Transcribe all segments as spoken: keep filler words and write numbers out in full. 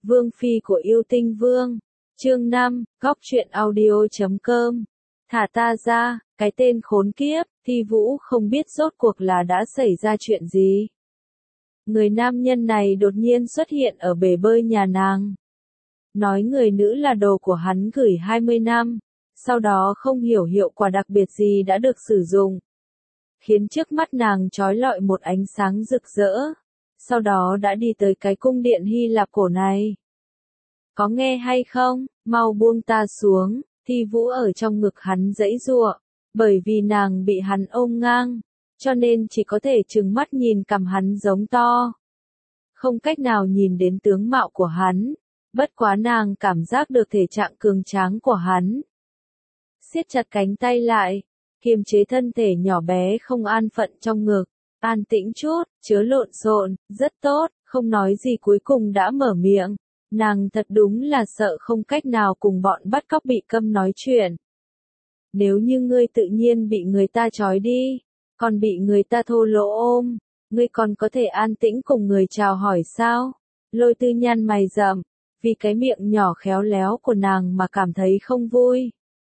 Vương phi của yêu tinh vương. Chương năm, góc truyện audio chấm com. Thả ta ra, cái tên khốn kiếp, Thi Vũ không biết rốt cuộc là đã xảy ra chuyện gì. Người nam nhân này đột nhiên xuất hiện ở bể bơi nhà nàng. Nói người nữ là đồ của hắn gửi hai mươi năm, sau đó không hiểu hiệu quả đặc biệt gì đã được sử dụng. Khiến trước mắt nàng trói lọi một ánh sáng rực rỡ. Sau đó đã đi tới cái cung điện Hy Lạp cổ này. Có nghe hay không, mau buông ta xuống, Thi Vũ ở trong ngực hắn giãy giụa, bởi vì nàng bị hắn ôm ngang, cho nên chỉ có thể trừng mắt nhìn cằm hắn giống to. Không cách nào nhìn đến tướng mạo của hắn, bất quá nàng cảm giác được thể trạng cường tráng của hắn. Siết chặt cánh tay lại, kiềm chế thân thể nhỏ bé không an phận trong ngực. An tĩnh chút, chớ lộn xộn, rất tốt, không nói gì cuối cùng đã mở miệng. Nàng thật đúng là sợ không cách nào cùng bọn bắt cóc bị câm nói chuyện. Nếu như ngươi tự nhiên bị người ta trói đi, còn bị người ta thô lỗ ôm, ngươi còn có thể an tĩnh cùng người chào hỏi sao? Lôi Tư nhăn mày rậm, vì cái miệng nhỏ khéo léo của nàng mà cảm thấy không vui.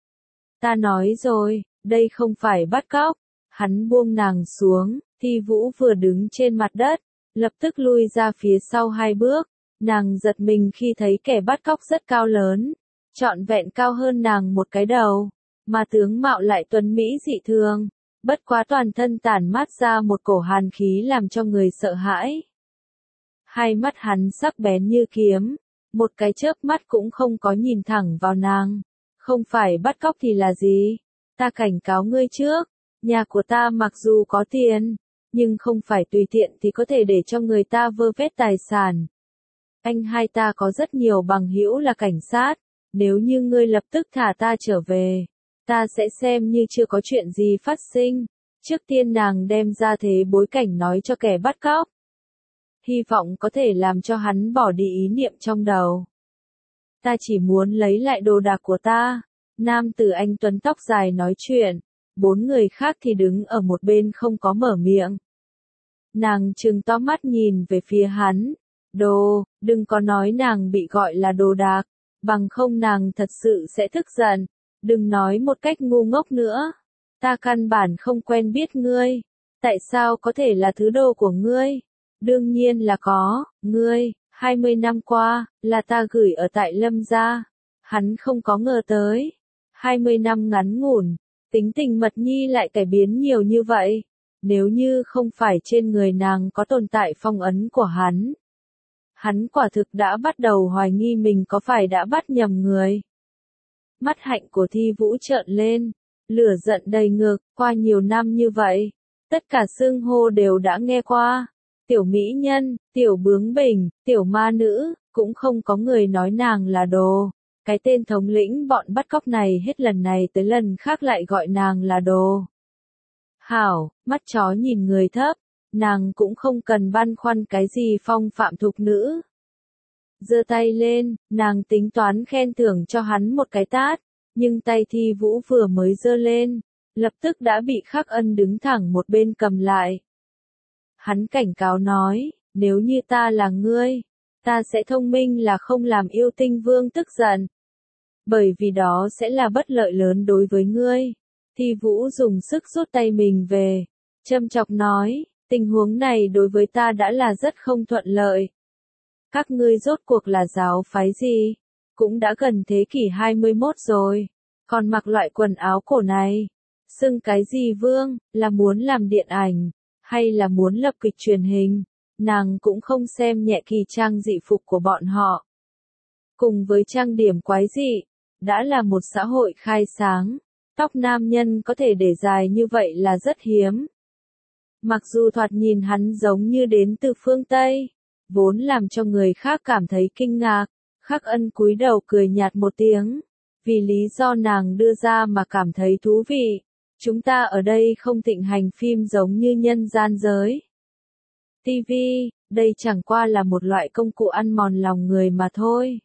Ta nói rồi, đây không phải bắt cóc. Hắn buông nàng xuống. Thi Vũ vừa đứng trên mặt đất, lập tức lui ra phía sau hai bước, nàng giật mình khi thấy kẻ bắt cóc rất cao lớn, trọn vẹn cao hơn nàng một cái đầu, mà tướng mạo lại tuấn mỹ dị thường, bất quá toàn thân tản mát ra một cổ hàn khí làm cho người sợ hãi. Hai mắt hắn sắc bén như kiếm, một cái chớp mắt cũng không có nhìn thẳng vào nàng, không phải bắt cóc thì là gì? Ta cảnh cáo ngươi trước, nhà của ta mặc dù có tiền, nhưng không phải tùy tiện thì có thể để cho người ta vơ vét tài sản. Anh hai ta có rất nhiều bằng hữu là cảnh sát, nếu như ngươi lập tức thả ta trở về, ta sẽ xem như chưa có chuyện gì phát sinh. Trước tiên nàng đem ra thế bối cảnh nói cho kẻ bắt cóc. Hy vọng có thể làm cho hắn bỏ đi ý niệm trong đầu. Ta chỉ muốn lấy lại đồ đạc của ta. Nam tử anh tuấn tóc dài nói chuyện. Bốn người khác thì đứng ở một bên không có mở miệng. Nàng trừng to mắt nhìn về phía hắn. Đồ, đừng có nói nàng bị gọi là đồ đạc, bằng không nàng thật sự sẽ tức giận. Đừng nói một cách ngu ngốc nữa. Ta căn bản không quen biết ngươi. Tại sao có thể là thứ đồ của ngươi? Đương nhiên là có, ngươi, hai mươi năm qua, là ta gửi ở tại Lâm gia. Hắn không có ngờ tới. hai mươi năm ngắn ngủn. Tính tình Mật Nhi lại cải biến nhiều như vậy, nếu như không phải trên người nàng có tồn tại phong ấn của hắn. Hắn quả thực đã bắt đầu hoài nghi mình có phải đã bắt nhầm người. Mắt hạnh của Thi Vũ trợn lên, lửa giận đầy ngực, qua nhiều năm như vậy, tất cả xưng hô đều đã nghe qua. Tiểu mỹ nhân, tiểu bướng bỉnh, tiểu ma nữ, cũng không có người nói nàng là đồ. Cái tên thống lĩnh bọn bắt cóc này hết lần này tới lần khác lại gọi nàng là đồ. Hảo, mắt chó nhìn người thấp, nàng cũng không cần băn khoăn cái gì phong phạm thục nữ. Giơ tay lên, nàng tính toán khen thưởng cho hắn một cái tát, nhưng tay Thi Vũ vừa mới giơ lên, lập tức đã bị Khắc Ân đứng thẳng một bên cầm lại. Hắn cảnh cáo nói, nếu như ta là ngươi, ta sẽ thông minh là không làm yêu tinh vương tức giận. Bởi vì đó sẽ là bất lợi lớn đối với ngươi. Thi Vũ dùng sức rút tay mình về. Châm chọc nói, tình huống này đối với ta đã là rất không thuận lợi. Các ngươi rốt cuộc là giáo phái gì? Cũng đã gần thế kỷ hai mươi mốt rồi. Còn mặc loại quần áo cổ này. Xưng cái gì vương, là muốn làm điện ảnh, hay là muốn lập kịch truyền hình? Nàng cũng không xem nhẹ kỳ trang dị phục của bọn họ. Cùng với trang điểm quái dị, đã là một xã hội khai sáng, tóc nam nhân có thể để dài như vậy là rất hiếm. Mặc dù thoạt nhìn hắn giống như đến từ phương Tây, vốn làm cho người khác cảm thấy kinh ngạc, Khắc Ân cúi đầu cười nhạt một tiếng, vì lý do nàng đưa ra mà cảm thấy thú vị. Chúng ta ở đây không thịnh hành phim giống như nhân gian giới. ti vi, đây chẳng qua là một loại công cụ ăn mòn lòng người mà thôi.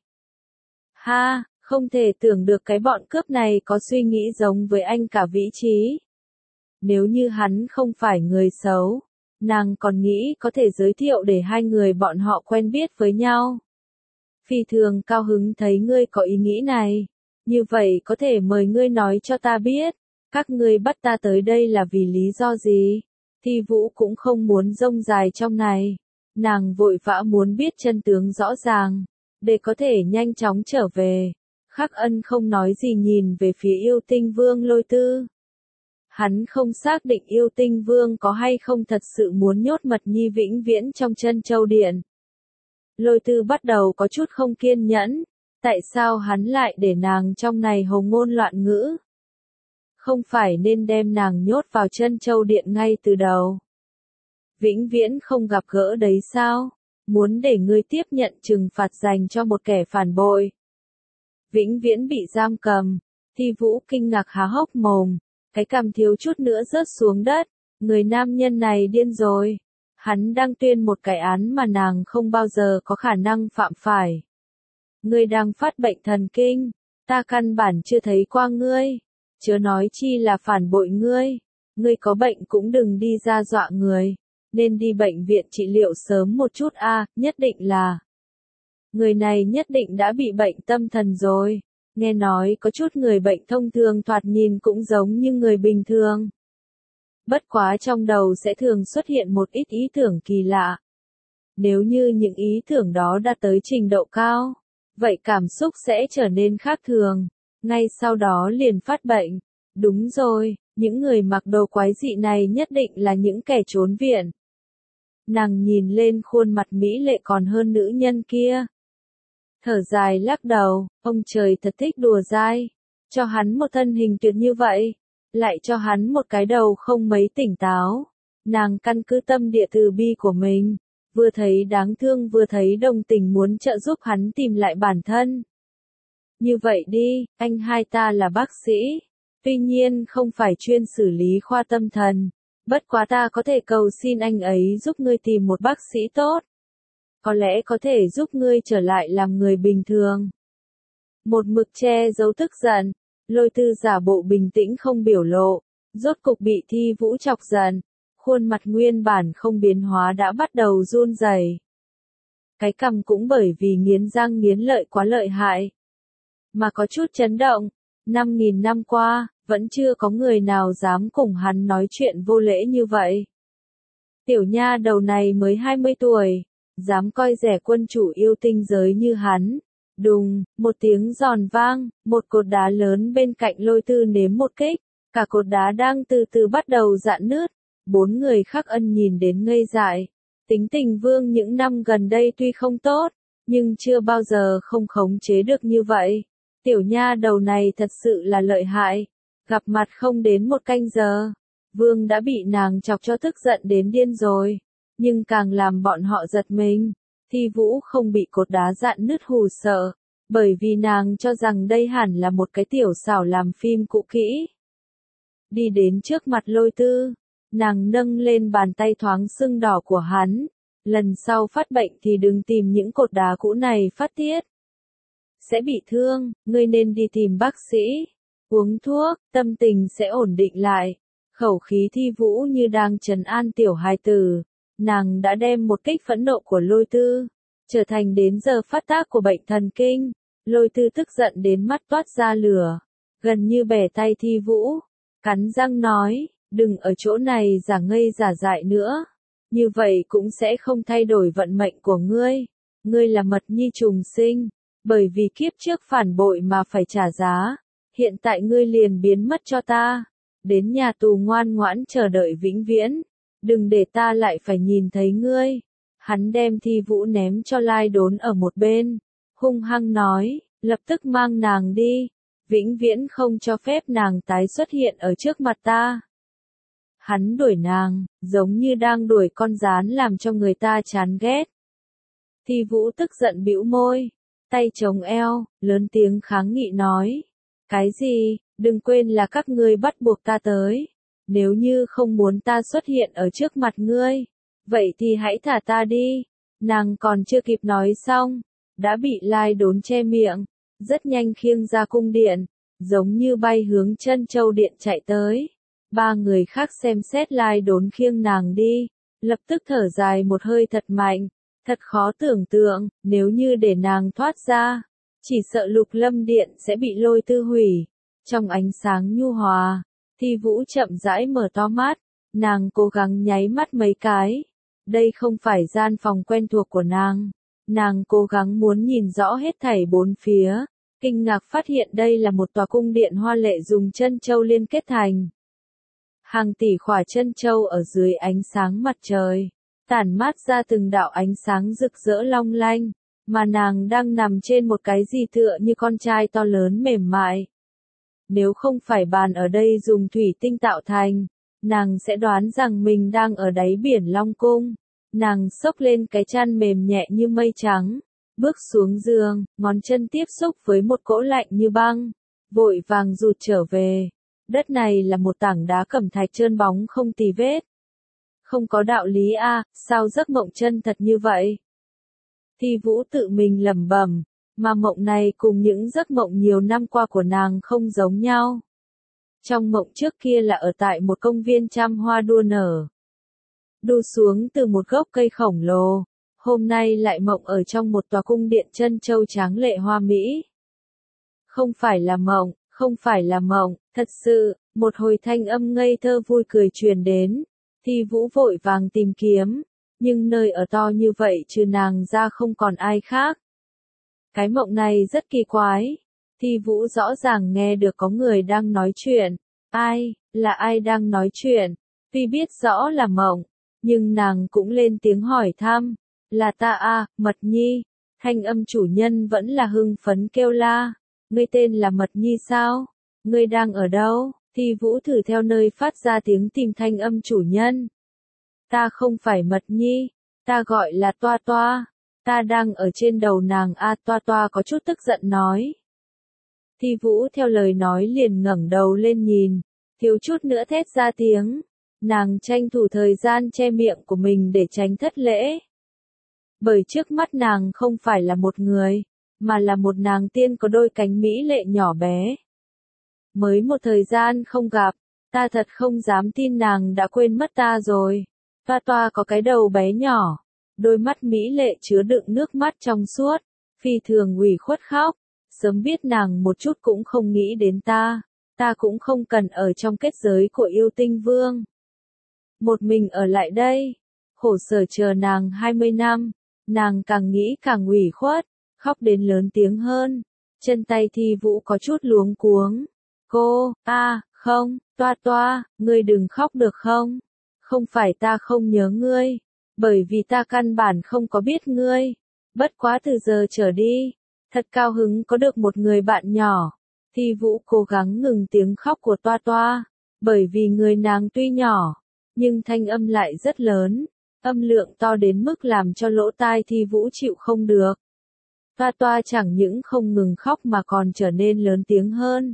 Ha! Không thể tưởng được cái bọn cướp này có suy nghĩ giống với anh cả vị trí. Nếu như hắn không phải người xấu, nàng còn nghĩ có thể giới thiệu để hai người bọn họ quen biết với nhau. phi thường cao hứng thấy ngươi có ý nghĩ này. Như vậy có thể mời ngươi nói cho ta biết, các ngươi bắt ta tới đây là vì lý do gì? Thi Vũ cũng không muốn rông dài trong này. Nàng vội vã muốn biết chân tướng rõ ràng, để có thể nhanh chóng trở về. Khắc Ân không nói gì nhìn về phía Yêu Tinh Vương Lôi Tư. Hắn không xác định Yêu Tinh Vương có hay không thật sự muốn nhốt Mật Nhi vĩnh viễn trong Trân Châu Điện. Lôi Tư bắt đầu có chút không kiên nhẫn, tại sao hắn lại để nàng trong này hồng ngôn loạn ngữ? Không phải nên đem nàng nhốt vào Trân Châu Điện ngay từ đầu. Vĩnh viễn không gặp gỡ đấy sao? Muốn để ngươi tiếp nhận trừng phạt dành cho một kẻ phản bội. Vĩnh viễn bị giam cầm. Thi Vũ kinh ngạc há hốc mồm, cái cằm thiếu chút nữa rớt xuống đất. Người nam nhân này điên rồi. Hắn đang tuyên một cái án mà nàng không bao giờ có khả năng phạm phải. Ngươi đang phát bệnh thần kinh, ta căn bản chưa thấy qua ngươi, chớ nói chi là phản bội ngươi. Ngươi có bệnh cũng đừng đi ra dọa người, nên đi bệnh viện trị liệu sớm một chút a, à, nhất định là. Người này nhất định đã bị bệnh tâm thần rồi, nghe nói có chút người bệnh thông thường thoạt nhìn cũng giống như người bình thường. Bất quá trong đầu sẽ thường xuất hiện một ít ý tưởng kỳ lạ. Nếu như những ý tưởng đó đã tới trình độ cao, vậy cảm xúc sẽ trở nên khác thường, ngay sau đó liền phát bệnh. Đúng rồi, những người mặc đồ quái dị này nhất định là những kẻ trốn viện. Nàng nhìn lên khuôn mặt mỹ lệ còn hơn nữ nhân kia. Thở dài lắc đầu, ông trời thật thích đùa dai, cho hắn một thân hình tuyệt như vậy, lại cho hắn một cái đầu không mấy tỉnh táo. Nàng căn cứ tâm địa từ bi của mình, vừa thấy đáng thương vừa thấy đồng tình muốn trợ giúp hắn tìm lại bản thân. Như vậy đi, anh hai ta là bác sĩ, tuy nhiên không phải chuyên xử lý khoa tâm thần, bất quá ta có thể cầu xin anh ấy giúp ngươi tìm một bác sĩ tốt. Có lẽ có thể giúp ngươi trở lại làm người bình thường. Một mực che giấu tức giận, Lôi Tư giả bộ bình tĩnh không biểu lộ, rốt cục bị Thi Vũ chọc giận, khuôn mặt nguyên bản không biến hóa đã bắt đầu run rẩy. Cái cằm cũng bởi vì nghiến răng nghiến lợi quá lợi hại, mà có chút chấn động. Năm nghìn năm qua, vẫn chưa có người nào dám cùng hắn nói chuyện vô lễ như vậy. Tiểu nha đầu này mới hai mươi tuổi, dám coi rẻ quân chủ yêu tinh giới như hắn. Đùng, một tiếng giòn vang, một cột đá lớn bên cạnh Lôi Tư nếm một kích, cả cột đá đang từ từ bắt đầu rạn nứt. Bốn người Khắc Ân nhìn đến ngây dại. Tính tình Vương những năm gần đây tuy không tốt, nhưng chưa bao giờ không khống chế được như vậy. Tiểu nha đầu này thật sự là lợi hại. Gặp mặt không đến một canh giờ, Vương đã bị nàng chọc cho tức giận đến điên rồi. Nhưng càng làm bọn họ giật mình, Thi Vũ không bị cột đá rạn nứt hù sợ, bởi vì nàng cho rằng đây hẳn là một cái tiểu xảo làm phim cũ kỹ. Đi đến trước mặt Lôi Tư, nàng nâng lên bàn tay thoáng sưng đỏ của hắn. Lần sau phát bệnh thì đừng tìm những cột đá cũ này phát tiết. Sẽ bị thương, ngươi nên đi tìm bác sĩ, uống thuốc, tâm tình sẽ ổn định lại. Khẩu khí Thi Vũ như đang trấn an tiểu hài tử. Nàng đã đem một kích phẫn nộ của Lôi Tư, trở thành đến giờ phát tác của bệnh thần kinh. Lôi Tư tức giận đến mắt toát ra lửa, gần như bẻ tay Thi Vũ, cắn răng nói, đừng ở chỗ này giả ngây giả dại nữa, như vậy cũng sẽ không thay đổi vận mệnh của ngươi. Ngươi là Mật Nhi trùng sinh, bởi vì kiếp trước phản bội mà phải trả giá, hiện tại ngươi liền biến mất cho ta, đến nhà tù ngoan ngoãn chờ đợi vĩnh viễn. Đừng để ta lại phải nhìn thấy ngươi. Hắn đem Thi Vũ ném cho Lai Đốn ở một bên, hung hăng nói, lập tức mang nàng đi, vĩnh viễn không cho phép nàng tái xuất hiện ở trước mặt ta. Hắn đuổi nàng, giống như đang đuổi con gián làm cho người ta chán ghét. Thi Vũ tức giận bĩu môi, tay chống eo, lớn tiếng kháng nghị nói, cái gì, đừng quên là các ngươi bắt buộc ta tới. Nếu như không muốn ta xuất hiện ở trước mặt ngươi, vậy thì hãy thả ta đi. Nàng còn chưa kịp nói xong, đã bị Lai Đốn che miệng, rất nhanh khiêng ra cung điện, giống như bay hướng Trân Châu Điện chạy tới. Ba người khác xem xét Lai Đốn khiêng nàng đi, lập tức thở dài một hơi thật mạnh, Thật khó tưởng tượng, nếu như để nàng thoát ra, chỉ sợ Lục Lâm Điện sẽ bị lôi tư hủy. Trong ánh sáng nhu hòa, Thi Vũ chậm rãi mở to mắt, nàng cố gắng nháy mắt mấy cái. Đây không phải gian phòng quen thuộc của nàng. Nàng cố gắng muốn nhìn rõ hết thảy bốn phía, kinh ngạc phát hiện đây là một tòa cung điện hoa lệ dùng chân châu liên kết thành. Hàng tỷ khỏa chân châu ở dưới ánh sáng mặt trời, tản mát ra từng đạo ánh sáng rực rỡ long lanh, mà nàng đang nằm trên một cái gì tựa như con trai to lớn mềm mại. Nếu không phải bàn ở đây dùng thủy tinh tạo thành, nàng sẽ đoán rằng mình đang ở đáy biển Long Cung. Nàng xốc lên cái chăn mềm nhẹ như mây trắng, bước xuống giường, ngón chân tiếp xúc với một cỗ lạnh như băng, vội vàng rụt trở về. Đất này là một tảng đá cẩm thạch trơn bóng không tì vết. Không có đạo lý a, à, sao giấc mộng chân thật như vậy? Thi Vũ tự mình lẩm bẩm, mà mộng này cùng những giấc mộng nhiều năm qua của nàng không giống nhau. Trong mộng trước kia là ở tại một công viên trăm hoa đua nở, đu xuống từ một gốc cây khổng lồ, hôm nay lại mộng ở trong một tòa cung điện chân châu tráng lệ hoa mỹ. Không phải là mộng, không phải là mộng, thật sự, một hồi thanh âm ngây thơ vui cười truyền đến. Thi Vũ vội vàng tìm kiếm, nhưng nơi ở to như vậy trừ nàng ra không còn ai khác. Cái mộng này rất kỳ quái. Thi Vũ rõ ràng nghe được có người đang nói chuyện. Ai, là ai đang nói chuyện? Tuy biết rõ là mộng, nhưng nàng cũng lên tiếng hỏi thăm. Là ta a, Mật Nhi. Thanh âm chủ nhân vẫn là hưng phấn kêu la. Ngươi tên là Mật Nhi sao? Ngươi đang ở đâu? Thi Vũ thử theo nơi phát ra tiếng tìm thanh âm chủ nhân. Ta không phải Mật Nhi, ta gọi là Toa Toa. Ta đang ở trên đầu nàng a. Toa Toa có chút tức giận nói. Thi Vũ theo lời nói liền ngẩng đầu lên nhìn, thiếu chút nữa thét ra tiếng. Nàng tranh thủ thời gian che miệng của mình để tránh thất lễ. Bởi trước mắt nàng không phải là một người, mà là một nàng tiên có đôi cánh mỹ lệ nhỏ bé. Mới một thời gian không gặp, ta thật không dám tin nàng đã quên mất ta rồi. Toa Toa có cái đầu bé nhỏ, đôi mắt mỹ lệ chứa đựng nước mắt trong suốt, phi thường ủy khuất khóc. Sớm biết nàng một chút cũng không nghĩ đến ta, ta cũng không cần ở trong kết giới của yêu tinh vương. Một mình ở lại đây, khổ sở chờ nàng hai mươi năm, nàng càng nghĩ càng ủy khuất, khóc đến lớn tiếng hơn. Chân tay Thi Vũ có chút luống cuống. Cô, a, à, không, Toa Toa, ngươi đừng khóc được không? Không phải ta không nhớ ngươi, bởi vì ta căn bản không có biết ngươi. Bất quá từ giờ trở đi, thật cao hứng có được một người bạn nhỏ. Thi Vũ cố gắng ngừng tiếng khóc của Toa Toa, bởi vì người nàng tuy nhỏ, nhưng thanh âm lại rất lớn, âm lượng to đến mức làm cho lỗ tai Thi Vũ chịu không được. Toa Toa chẳng những không ngừng khóc mà còn trở nên lớn tiếng hơn.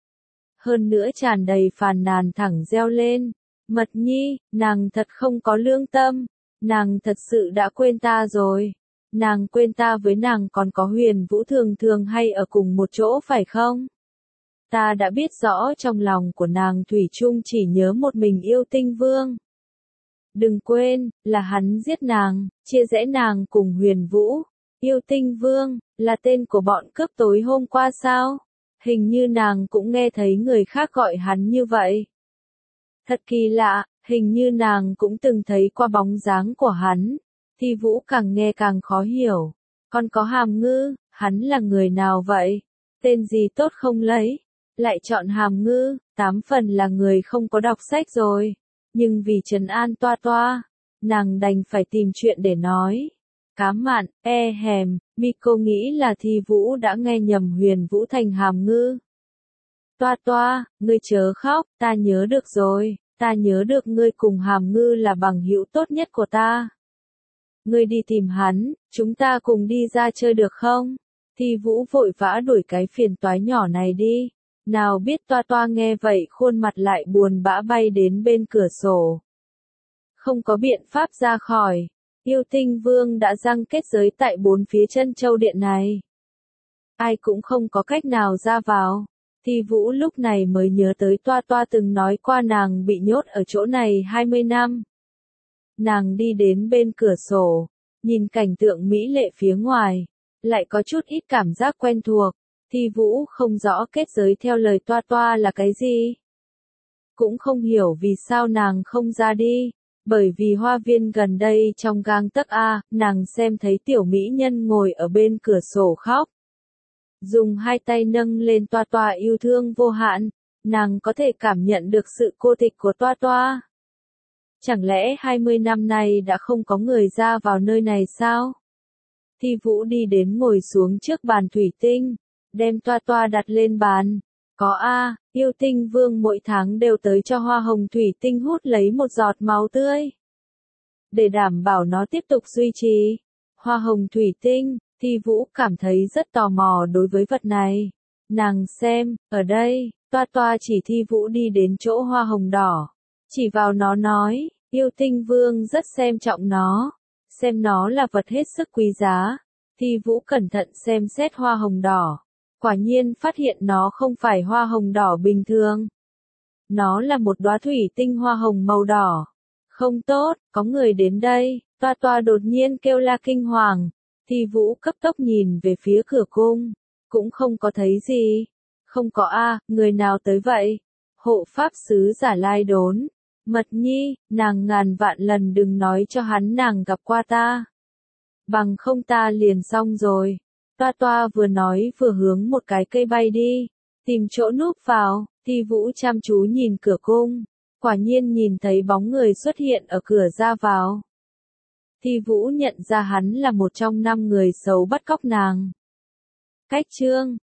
Hơn nữa tràn đầy phàn nàn thẳng reo lên. Mật Nhi, nàng thật không có lương tâm, nàng thật sự đã quên ta rồi. Nàng quên ta với nàng còn có Huyền Vũ thường thường hay ở cùng một chỗ phải không? Ta đã biết rõ trong lòng của nàng thủy chung chỉ nhớ một mình yêu tinh vương. Đừng quên, là hắn giết nàng, chia rẽ nàng cùng Huyền Vũ. Yêu tinh vương, là tên của bọn cướp tối hôm qua sao? Hình như nàng cũng nghe thấy người khác gọi hắn như vậy. Thật kỳ lạ, hình như nàng cũng từng thấy qua bóng dáng của hắn. Thi Vũ càng nghe càng khó hiểu. Còn có Hàm Ngư, hắn là người nào vậy? Tên gì tốt không lấy? Lại chọn Hàm Ngư, tám phần là người không có đọc sách rồi. Nhưng vì trấn an Toa Toa, nàng đành phải tìm chuyện để nói. Cám mạn, e hèm, Miko nghĩ là Thi Vũ đã nghe nhầm Huyền Vũ thành Hàm Ngư. Toa Toa, ngươi chớ khóc, ta nhớ được rồi, ta nhớ được ngươi cùng Hàm Ngư là bằng hữu tốt nhất của ta. Ngươi đi tìm hắn, chúng ta cùng đi ra chơi được không? Thi Vũ vội vã đuổi cái phiền toái nhỏ này đi. Nào biết Toa Toa nghe vậy khuôn mặt lại buồn bã bay đến bên cửa sổ. Không có biện pháp ra khỏi. Yêu tinh vương đã giăng kết giới tại bốn phía chân châu điện này. Ai cũng không có cách nào ra vào. Thi Vũ lúc này mới nhớ tới Toa Toa từng nói qua nàng bị nhốt ở chỗ này hai mươi năm. Nàng đi đến bên cửa sổ, Nhìn cảnh tượng mỹ lệ phía ngoài, lại có chút ít cảm giác quen thuộc. Thi Vũ không rõ kết giới theo lời Toa Toa là cái gì. Cũng không hiểu vì sao nàng không ra đi. Bởi vì hoa viên gần đây trong gang tấc a, nàng xem thấy tiểu mỹ nhân ngồi ở bên cửa sổ khóc. Dùng hai tay nâng lên Toa Toa yêu thương vô hạn, nàng có thể cảm nhận được sự cô tịch của Toa Toa. Chẳng lẽ hai mươi năm nay đã không có người ra vào nơi này sao? Thi Vũ đi đến ngồi xuống trước bàn thủy tinh, đem Toa Toa đặt lên bàn. Có a, yêu tinh vương mỗi tháng đều tới cho hoa hồng thủy tinh hút lấy một giọt máu tươi. Để đảm bảo nó tiếp tục duy trì. Hoa hồng thủy tinh, Thi Vũ cảm thấy rất tò mò đối với vật này. Nàng xem, ở đây, Toa Toa chỉ Thi Vũ đi đến chỗ hoa hồng đỏ. Chỉ vào nó nói, yêu tinh vương rất xem trọng nó. Xem nó là vật hết sức quý giá. Thi Vũ cẩn thận xem xét hoa hồng đỏ. Quả nhiên phát hiện nó không phải hoa hồng đỏ bình thường. Nó là một đóa thủy tinh hoa hồng màu đỏ. Không tốt, có người đến đây. Toa Toa đột nhiên kêu la kinh hoàng. Thi Vũ cấp tốc nhìn về phía cửa cung. Cũng không có thấy gì. Không có a, người nào tới vậy? Hộ pháp sứ giả Lai Đốn. Mật Nhi, nàng ngàn vạn lần đừng nói cho hắn nàng gặp qua ta. Bằng không ta liền xong rồi. Toa Toa vừa nói vừa hướng một cái cây bay đi. Tìm chỗ núp vào. Thi Vũ chăm chú nhìn cửa cung. Quả nhiên nhìn thấy bóng người xuất hiện ở cửa ra vào. Thi Vũ nhận ra hắn là một trong năm người xấu bắt cóc nàng. Cách chương